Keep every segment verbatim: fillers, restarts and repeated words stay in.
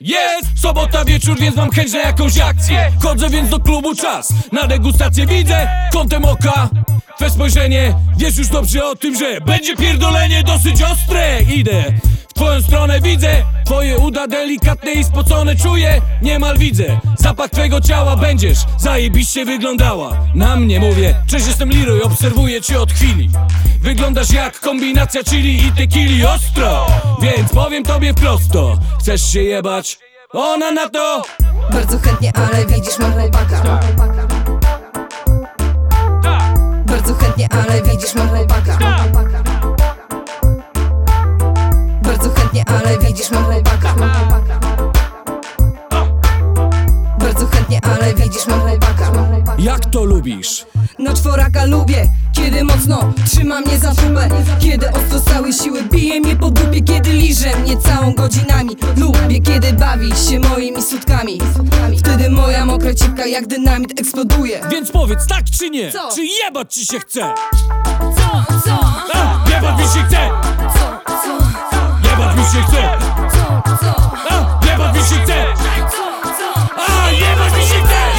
Jest sobota wieczór, więc mam chęć na jakąś akcję. Chodzę więc do klubu, czas na degustację. Widzę kątem oka twe spojrzenie. Wiesz już dobrze o tym, że będzie pierdolenie dosyć ostre. Idę w twoją stronę, widzę twoje uda delikatne i spocone. Czuję, niemal widzę zapach twego ciała. Będziesz zajebiście wyglądała. Na mnie mówię, cześć, jestem Leroy, obserwuję cię od chwili. Wyglądasz jak kombinacja chili i tequili. Ostro, więc powiem tobie wprost to. Chcesz się jebać? Ona na to bardzo chętnie, ale widzisz, mam chłopaka. Bardzo chętnie, ale widzisz, mam chłopaka. Bardzo chętnie, ale widzisz, mam chłopaka. Bardzo chętnie, ale widzisz, mam chłopaka. jak to lubisz? Na czworaka lubię, kiedy mocno trzyma mnie za tubę. Kiedy ostro z całej siły bije mnie po dupie. Kiedy liże mnie całą godzinami. Lubię, kiedy bawi się moimi sutkami. Wtedy moja mokra cipka jak dynamit eksploduje. Więc powiedz tak czy nie? Co? Czy jebać ci się chce? Co, co, A, jebać mi się chce! co, co, Jebać mi się chce! co, co, A, jebać mi się chce! co, co. A, jebać mi się chce!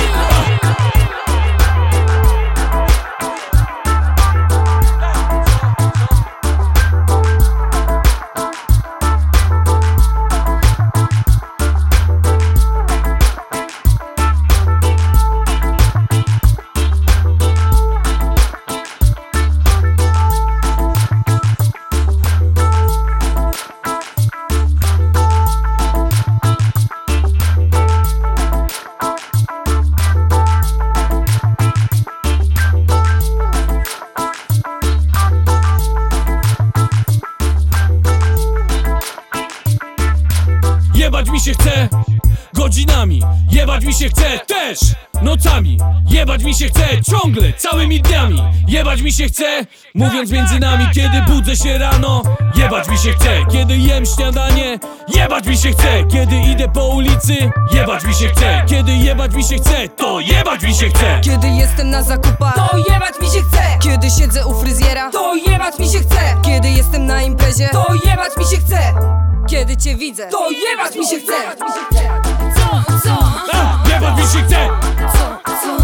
Jebać mi się chce godzinami, jebać mi się chce też nocami. Jebać mi się chce ciągle, całymi dniami. Jebać mi się chce, mówiąc między nami. Kiedy budzę się rano, jebać mi się chce. Kiedy jem śniadanie, jebać mi się chce. Kiedy idę po ulicy, jebać mi się chce. Kiedy jebać mi się chce, to jebać mi się chce. Kiedy jestem na zakupach, to jebać mi się chce. Kiedy siedzę u fryzjera, to jebać mi się chce. Kiedy jestem na imprezie, to jebać mi się chce. Kiedy cię widzę, to jebać mi się chce. Co, co, A, jebać mi się chce! co, co.